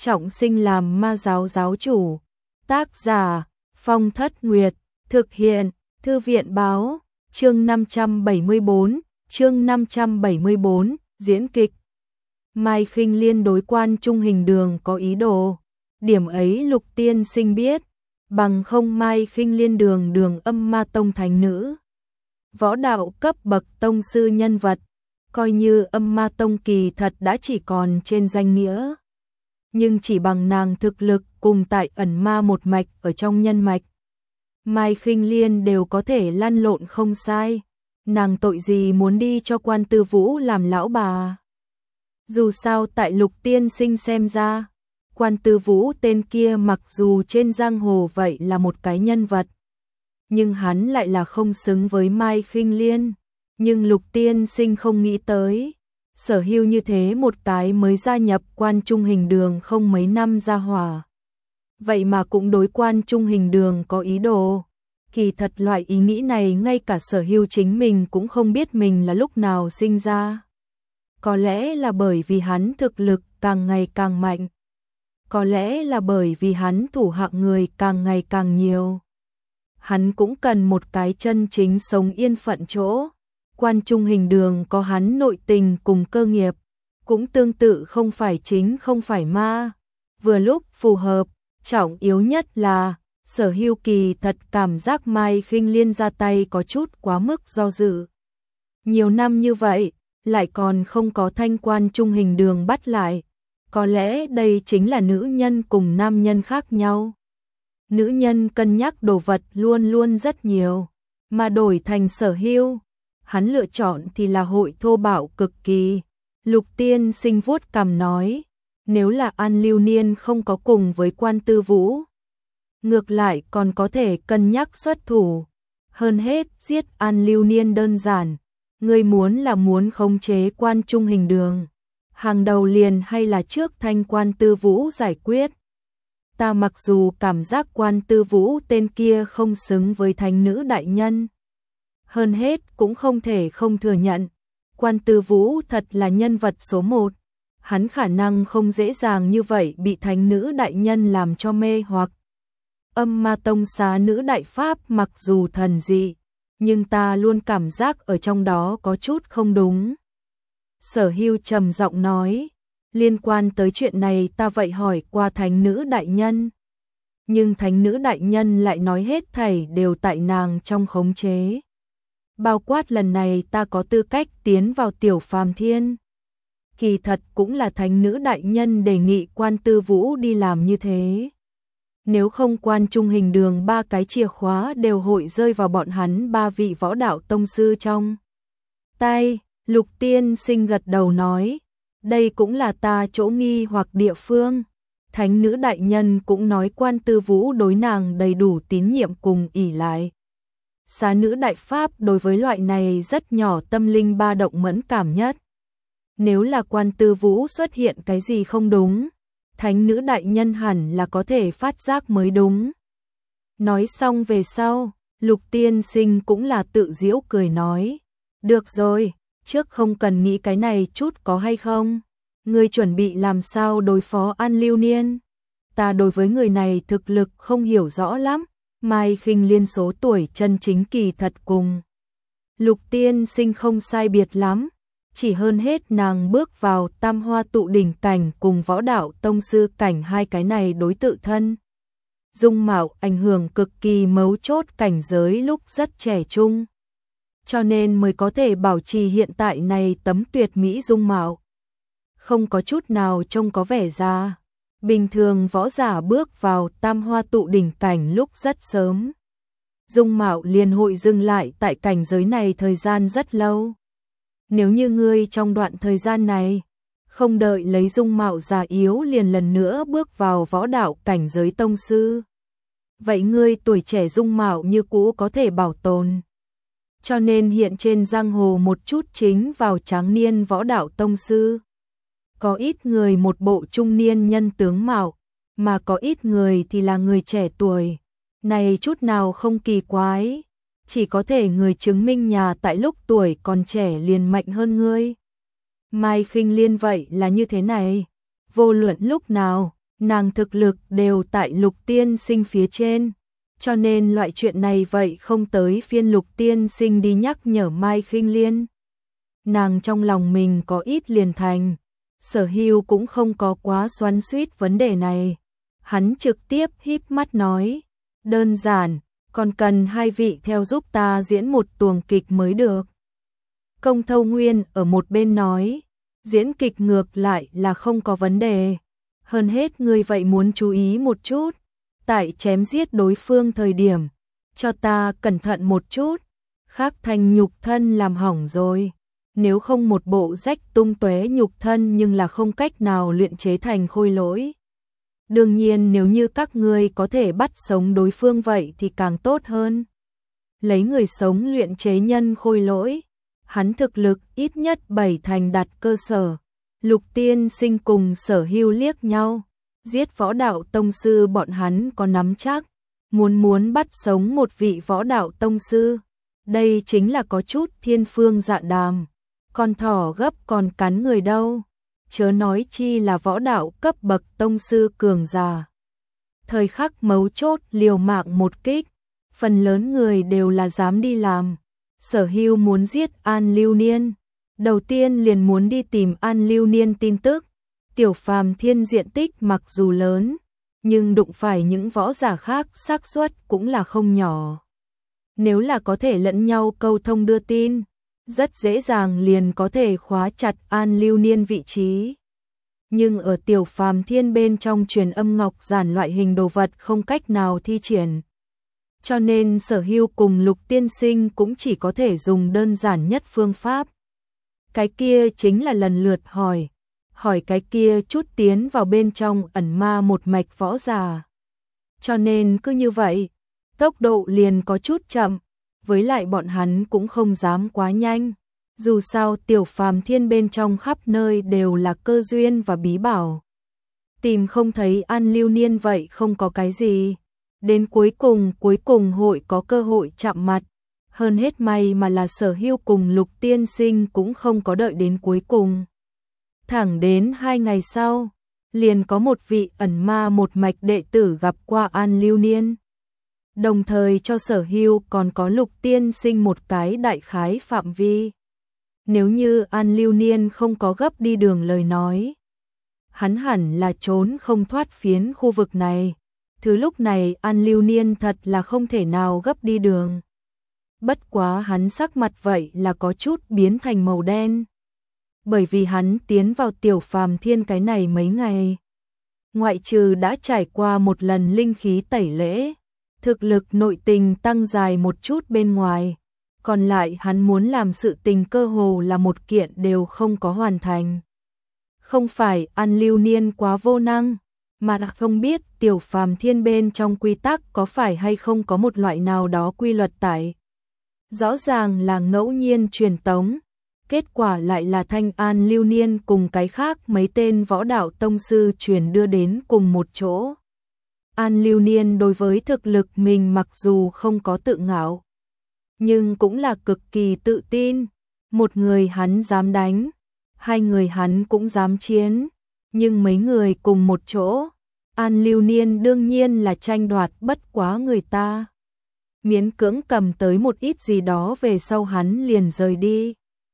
trọng sinh làm ma giáo giáo chủ. Tác giả Phong Thất Nguyệt, thực hiện Thư viện báo, chương 574, diễn kịch. Mai Khinh Liên đối Quan Trung Hình Đường có ý đồ, điểm ấy Lục tiên sinh biết, bằng không Mai Khinh Liên đường Âm Ma Tông thánh nữ, võ đạo cấp bậc tông sư nhân vật, coi như Âm Ma Tông kỳ thật đã chỉ còn trên danh nghĩa. Nhưng chỉ bằng nàng thực lực cùng tại ẩn ma một mạch ở trong nhân mạch, Mai Khinh Liên đều có thể lăn lộn không sai, nàng tội gì muốn đi cho Quan Tư Vũ làm lão bà. Dù sao tại Lục tiên sinh xem ra, Quan Tư Vũ tên kia mặc dù trên giang hồ vậy là một cái nhân vật, nhưng hắn lại là không xứng với Mai Khinh Liên. Nhưng Lục tiên sinh không nghĩ tới, Sở Hưu như thế một cái mới gia nhập Quan Trung Hình Đường không mấy năm ra hỏa, vậy mà cũng đối Quan Trung Hình Đường có ý đồ. Kỳ thật loại ý nghĩ này ngay cả Sở Hưu chính mình cũng không biết mình là lúc nào sinh ra. Có lẽ là bởi vì hắn thực lực càng ngày càng mạnh, có lẽ là bởi vì hắn thủ hạ người càng ngày càng nhiều. Hắn cũng cần một cái chân chính sống yên phận chỗ. Quan Trung Hình Đường có hắn nội tình cùng cơ nghiệp, cũng tương tự không phải chính không phải ma, vừa lúc phù hợp. Trọng yếu nhất là Sở Hưu kỳ thật cảm giác Mai Khinh Liên ra tay có chút quá mức do dự. Nhiều năm như vậy, lại còn không có thanh Quan Trung Hình Đường bắt lại. Có lẽ đây chính là nữ nhân cùng nam nhân khác nhau. Nữ nhân cân nhắc đồ vật luôn luôn rất nhiều, mà đổi thành Sở Hưu, hắn lựa chọn thì là hội thô bạo cực kỳ. Lục tiên sinh vuốt cằm nói, nếu là An Lưu Niên không có cùng với Quan Tư Vũ, ngược lại còn có thể cân nhắc xuất thủ. Hơn hết giết An Lưu Niên đơn giản, ngươi muốn khống chế Quan Trung Hình Đường, hàng đầu liền hay là trước thanh Quan Tư Vũ giải quyết. Ta mặc dù cảm giác Quan Tư Vũ tên kia không xứng với thánh nữ đại nhân, hơn hết cũng không thể không thừa nhận, Quan Tư Vũ thật là nhân vật số một. Hắn khả năng không dễ dàng như vậy bị thánh nữ đại nhân làm cho mê hoặc. Âm Ma Tông xá nữ đại pháp mặc dù thần dị, nhưng ta luôn cảm giác ở trong đó có chút không đúng. Sở Hưu trầm giọng nói, liên quan tới chuyện này ta vậy hỏi qua thánh nữ đại nhân, nhưng thánh nữ đại nhân lại nói hết thảy đều tại nàng trong khống chế. Bao quát lần này ta có tư cách tiến vào Tiểu Phàm Thiên, kỳ thật cũng là thánh nữ đại nhân đề nghị Quan Tư Vũ đi làm như thế. Nếu không Quan Trung Hình Đường ba cái chìa khóa đều hội rơi vào bọn hắn ba vị võ đạo tông sư trong tay. Lục tiên sinh gật đầu nói, đây cũng là ta chỗ nghi hoặc địa phương. Thánh nữ đại nhân cũng nói Quan Tư Vũ đối nàng đầy đủ tín nhiệm cùng ỷ lại. Xá nữ đại pháp đối với loại này rất nhỏ tâm linh ba động mẫn cảm nhất. Nếu là Quan Tư Vũ xuất hiện cái gì không đúng, thánh nữ đại nhân hẳn là có thể phát giác mới đúng. Nói xong về sau, Lục tiên sinh cũng là tự giễu cười nói, được rồi, trước không cần nghĩ cái này chút có hay không. Ngươi chuẩn bị làm sao đối phó An Lưu Niên? Ta đối với người này thực lực không hiểu rõ lắm. Mai Khinh Liên số tuổi chân chính kỳ thật cùng Lục tiên sinh không sai biệt lắm, chỉ hơn hết nàng bước vào Tam Hoa Tụ Đỉnh cảnh cùng võ đạo tông sư cảnh, hai cái này đối tự thân dung mạo ảnh hưởng cực kỳ mấu chốt, cảnh giới lúc rất trẻ trung, cho nên mới có thể bảo trì hiện tại này tấm tuyệt mỹ dung mạo, không có chút nào trông có vẻ già. Bình thường võ giả bước vào Tam Hoa Tụ Đỉnh cảnh lúc rất sớm, dung mạo liền hội dừng lại tại cảnh giới này thời gian rất lâu. Nếu như ngươi trong đoạn thời gian này không đợi lấy dung mạo già yếu liền lần nữa bước vào võ đạo cảnh giới tông sư, vậy ngươi tuổi trẻ dung mạo như cũ có thể bảo tồn. Cho nên hiện trên giang hồ một chút chính vào tráng niên võ đạo tông sư, có ít người một bộ trung niên nhân tướng mạo, mà có ít người thì là người trẻ tuổi. Này chút nào không kỳ quái, chỉ có thể người chứng minh nhà tại lúc tuổi còn trẻ liền mạnh hơn ngươi. Mai Khinh Liên vậy là như thế này, vô luận lúc nào, nàng thực lực đều tại Lục tiên sinh phía trên, cho nên loại chuyện này vậy không tới phiên Lục tiên sinh đi nhắc nhở Mai Khinh Liên. Nàng trong lòng mình có ít liền thành, Sở Hưu cũng không có quá xoắn xuýt vấn đề này. Hắn trực tiếp híp mắt nói, đơn giản, còn cần hai vị theo giúp ta diễn một tuồng kịch mới được. Công Thâu Nguyên ở một bên nói, diễn kịch ngược lại là không có vấn đề. Hơn hết ngươi vậy muốn chú ý một chút, tại chém giết đối phương thời điểm, cho ta cẩn thận một chút, khác thành nhục thân làm hỏng rồi. Nếu không một bộ rách tung tóe nhục thân nhưng là không cách nào luyện chế thành khôi lỗi. Đương nhiên nếu như các ngươi có thể bắt sống đối phương vậy thì càng tốt hơn. Lấy người sống luyện chế nhân khôi lỗi, hắn thực lực ít nhất 7 thành đặt cơ sở. Lục tiên sinh cùng Sở Hưu liếc nhau, giết võ đạo tông sư bọn hắn có nắm chắc, muốn bắt sống một vị võ đạo tông sư. Đây chính là có chút thiên phương dạ đàm, con thỏ gấp còn cắn người đâu, chớ nói chi là võ đạo cấp bậc tông sư cường giả. Thời khắc mấu chốt liều mạng một kích, phần lớn người đều là dám đi làm. Sở Hưu muốn giết An Lưu Niên, đầu tiên liền muốn đi tìm An Lưu Niên tin tức. Tiểu Phàm Thiên diện tích mặc dù lớn, nhưng đụng phải những võ giả khác xác suất cũng là không nhỏ. Nếu là có thể lẫn nhau câu thông đưa tin, rất dễ dàng liền có thể khóa chặt An Lưu Niên vị trí. Nhưng ở Tiểu Phàm Thiên bên trong truyền âm ngọc giản loại hình đồ vật không cách nào thi triển. Cho nên Sở Hưu cùng Lục tiên sinh cũng chỉ có thể dùng đơn giản nhất phương pháp. Cái kia chính là lần lượt hỏi cái kia chút tiến vào bên trong ẩn ma một mạch võ giả. Cho nên cứ như vậy, tốc độ liền có chút chậm, với lại bọn hắn cũng không dám quá nhanh. Dù sao Tiểu Phàm Thiên bên trong khắp nơi đều là cơ duyên và bí bảo. Tìm không thấy An Lưu Niên vậy không có cái gì. Đến cuối cùng hội có cơ hội chạm mặt. Hơn hết may mà là Sở Hưu cùng Lục tiên sinh cũng không có đợi đến cuối cùng. Thẳng đến 2 ngày sau, liền có một vị ẩn ma một mạch đệ tử gặp qua An Lưu Niên. Đồng thời cho Sở Hưu còn có Lục tiên sinh một cái đại khái phạm vi. Nếu như An Lưu Niên không có gấp đi đường lời nói, hắn hẳn là trốn không thoát phiến khu vực này. Thứ lúc này An Lưu Niên thật là không thể nào gấp đi đường. Bất quá hắn sắc mặt vậy là có chút biến thành màu đen. Bởi vì hắn tiến vào Tiểu Phàm Thiên cái này mấy ngày, ngoại trừ đã trải qua một lần linh khí tẩy lễ, thực lực nội tình tăng dài một chút bên ngoài, còn lại hắn muốn làm sự tình cơ hồ là một kiện đều không có hoàn thành. Không phải An Lưu Niên quá vô năng, mà là không biết Tiểu Phàm Thiên bên trong quy tắc có phải hay không có một loại nào đó quy luật tại. Rõ ràng là ngẫu nhiên truyền tống, kết quả lại là Thanh An Lưu Niên cùng cái khác mấy tên võ đạo tông sư truyền đưa đến cùng một chỗ. An Lưu Niên đối với thực lực mình mặc dù không có tự ngạo, nhưng cũng là cực kỳ tự tin. Một người hắn dám đánh, 2 người hắn cũng dám chiến, nhưng mấy người cùng một chỗ, An Lưu Niên đương nhiên là tranh đoạt bất quá người ta. Miễn cưỡng cầm tới một ít gì đó về sau hắn liền rời đi.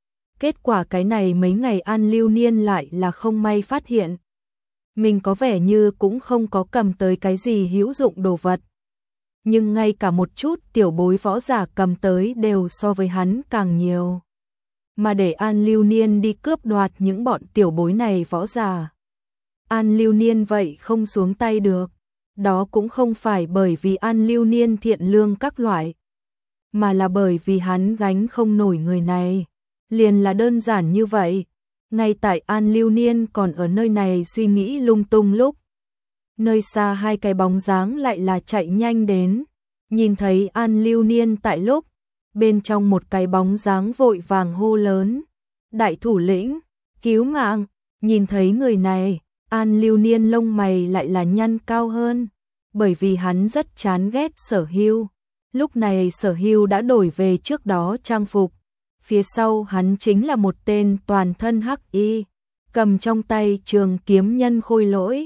Kết quả cái này mấy ngày An Lưu Niên lại là không may phát hiện. Mình có vẻ như cũng không có cầm tới cái gì hữu dụng đồ vật. Nhưng ngay cả một chút tiểu bối võ giả cầm tới đều so với hắn càng nhiều. Mà để An Lưu Niên đi cướp đoạt những bọn tiểu bối này võ giả, An Lưu Niên vậy không xuống tay được. Đó cũng không phải bởi vì An Lưu Niên thiện lương các loại, mà là bởi vì hắn gánh không nổi người này. Liền là đơn giản như vậy. Ngay tại An Lưu Niên còn ở nơi này suy nghĩ lung tung lúc, nơi xa 2 cái bóng dáng lại là chạy nhanh đến. Nhìn thấy An Lưu Niên tại lúc, bên trong một cái bóng dáng vội vàng hô lớn, đại thủ lĩnh, cứu mạng. Nhìn thấy người này, An Lưu Niên lông mày lại là nhăn cao hơn, bởi vì hắn rất chán ghét Sở Hưu. Lúc này Sở Hưu đã đổi về trước đó trang phục, phía sau hắn chính là một tên toàn thân hắc y, cầm trong tay trường kiếm nhân khôi lỗi.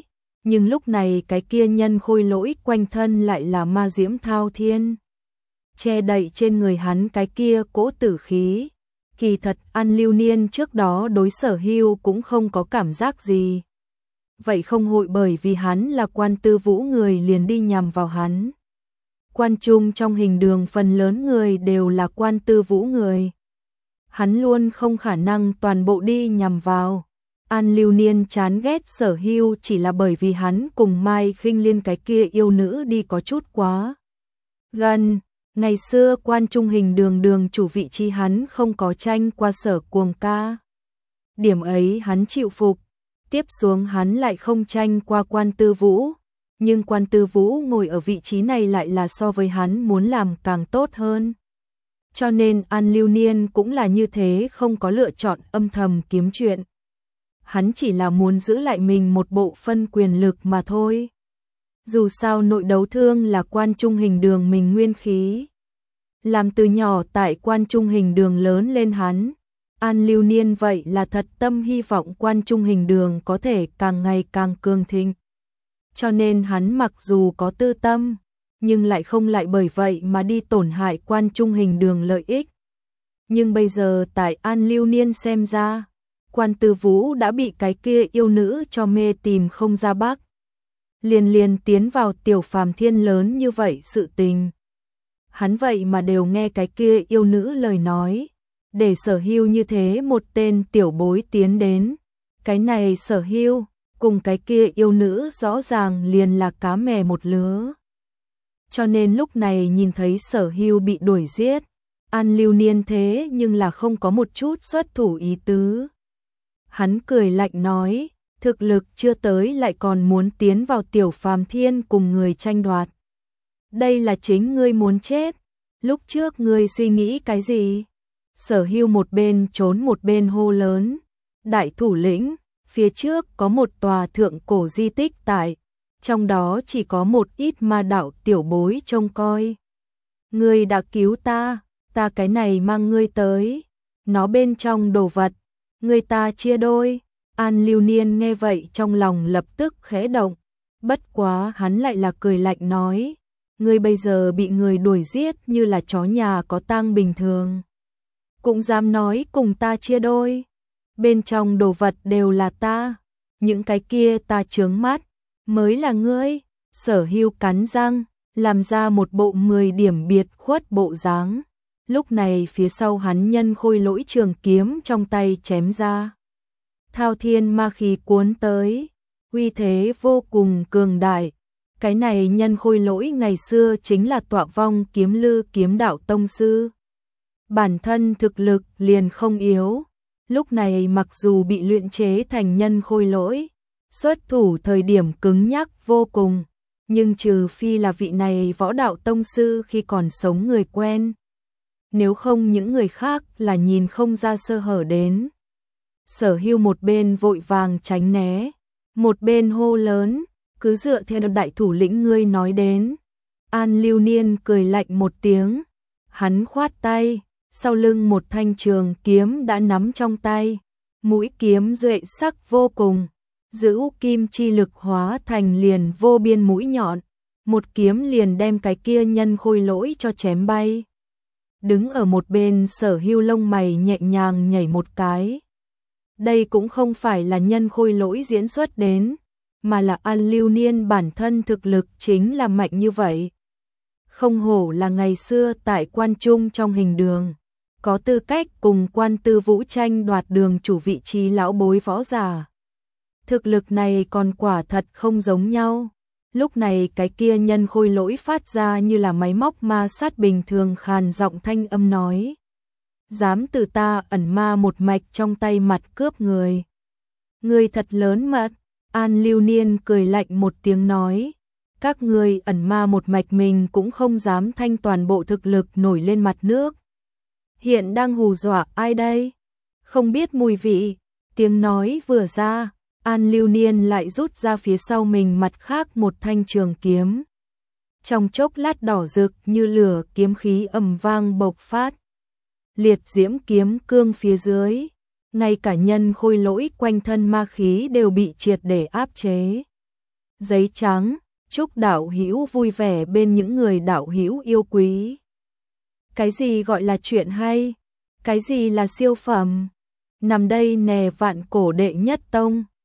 Nhưng lúc này cái kia nhân khôi lỗi quanh thân lại là ma diễm thao thiên. Che đậy trên người hắn cái kia cỗ tử khí. Kỳ thật An Lưu Niên trước đó đối Sở Hưu cũng không có cảm giác gì. Vậy không hội bởi vì hắn là Quan Tư Vũ người liền đi nhằm vào hắn. Quan trung trong hình đường phần lớn người đều là Quan Tư Vũ người. Hắn luôn không khả năng toàn bộ đi nhằm vào. An Lưu Niên chán ghét Sở Hưu chỉ là bởi vì hắn cùng Mai Khinh Liên cái kia yêu nữ đi có chút quá gần. Ngày xưa Quan trung hình đường chủ vị trí hắn không có tranh qua Sở Cuồng ca. Điểm ấy hắn chịu phục. Tiếp xuống hắn lại không tranh qua Quan Tư Vũ. Nhưng Quan Tư Vũ ngồi ở vị trí này lại là so với hắn muốn làm càng tốt hơn. Cho nên An Lưu Niên cũng là như thế, không có lựa chọn âm thầm kiếm chuyện. Hắn chỉ là muốn giữ lại mình một bộ phân quyền lực mà thôi. Dù sao nội đấu thương là Quan trung hình đường mình nguyên khí. Làm từ nhỏ tại Quan trung hình đường lớn lên hắn. An Lưu Niên vậy là thật tâm hy vọng Quan trung hình đường có thể càng ngày càng cường thịnh. Cho nên hắn mặc dù có tư tâm, nhưng lại không lại bởi vậy mà đi tổn hại Quan trung hình đường lợi ích. Nhưng bây giờ tại An Lưu Niên xem ra, Quan Tư Vũ đã bị cái kia yêu nữ cho mê tìm không ra bắc. Liền tiến vào Tiểu Phàm Thiên lớn như vậy sự tình. Hắn vậy mà đều nghe cái kia yêu nữ lời nói, để Sở Hưu như thế một tên tiểu bối tiến đến. Cái này Sở Hưu cùng cái kia yêu nữ rõ ràng liền là cá mè một lứa. Cho nên lúc này nhìn thấy Sở Hưu bị đuổi giết, An Lưu Niên thế nhưng là không có một chút xuất thủ ý tứ. Hắn cười lạnh nói, thực lực chưa tới lại còn muốn tiến vào Tiểu Phàm Thiên cùng người tranh đoạt. Đây là chính ngươi muốn chết. Lúc trước ngươi suy nghĩ cái gì? Sở Hưu một bên trốn một bên hô lớn. Đại thủ lĩnh, phía trước có một tòa thượng cổ di tích tại. Trong đó chỉ có một ít ma đạo tiểu bối trông coi. Ngươi đã cứu ta cái này mang ngươi tới. Nó bên trong đồ vật, ngươi ta chia đôi. An Lưu Niên nghe vậy trong lòng lập tức khẽ động. Bất quá hắn lại là cười lạnh nói. Ngươi bây giờ bị người đuổi giết như là chó nhà có tang bình thường. Cũng dám nói cùng ta chia đôi. Bên trong đồ vật đều là ta. Những cái kia ta chướng mắt, mới là ngươi. Sở Hưu cắn răng, làm ra một bộ 10 điểm biệt khuất bộ dáng. Lúc này phía sau hắn nhân khôi lỗi trường kiếm trong tay chém ra. Thao thiên ma khí cuốn tới, uy thế vô cùng cường đại. Cái này nhân khôi lỗi ngày xưa chính là Tọa Vong Kiếm Lư kiếm đạo tông sư. Bản thân thực lực liền không yếu. Lúc này mặc dù bị luyện chế thành nhân khôi lỗi, xuất thủ thời điểm cứng nhắc vô cùng. Nhưng trừ phi là vị này võ đạo tông sư khi còn sống người quen. Nếu không những người khác là nhìn không ra sơ hở đến. Sở Hưu một bên vội vàng tránh né, một bên hô lớn, cứ dựa theo đại thủ lĩnh ngươi nói đến. An Lưu Niên cười lạnh một tiếng, hắn khoát tay, sau lưng một thanh trường kiếm đã nắm trong tay, mũi kiếm duệ sắc vô cùng, giữ kim chi lực hóa thành liền vô biên mũi nhọn, một kiếm liền đem cái kia nhân khôi lỗi cho chém bay. Đứng ở một bên Sở Hưu lông mày nhẹ nhàng nhảy một cái. Đây cũng không phải là nhân khôi lỗi diễn xuất đến, mà là An Lưu Niên bản thân thực lực chính là mạnh như vậy. Không hổ là ngày xưa tại Quan trung trong hình đường, có tư cách cùng Quan Tư Vũ tranh đoạt đường chủ vị trí lão bối võ giả. Thực lực này còn quả thật không giống nhau. Lúc này cái kia nhân khôi lỗi phát ra như là máy móc ma sát bình thường khàn giọng thanh âm nói. Dám từ ta ẩn ma một mạch trong tay mặt cướp người. Người thật lớn mật. An Lưu Niên cười lạnh một tiếng nói. Các người ẩn ma một mạch mình cũng không dám thanh toàn bộ thực lực nổi lên mặt nước. Hiện đang hù dọa ai đây? Không biết mùi vị. Tiếng nói vừa ra, An Lưu Niên lại rút ra phía sau mình mặt khác một thanh trường kiếm. Trong chốc lát đỏ rực như lửa kiếm khí ầm vang bộc phát. Liệt diễm kiếm cương phía dưới, ngay cả nhân khôi lỗi quanh thân ma khí đều bị triệt để áp chế. giấy trắng, chúc đạo hữu vui vẻ bên những người đạo hữu yêu quý. Cái gì gọi là chuyện hay? Cái gì là siêu phẩm? Nằm đây nè vạn cổ đệ nhất tông.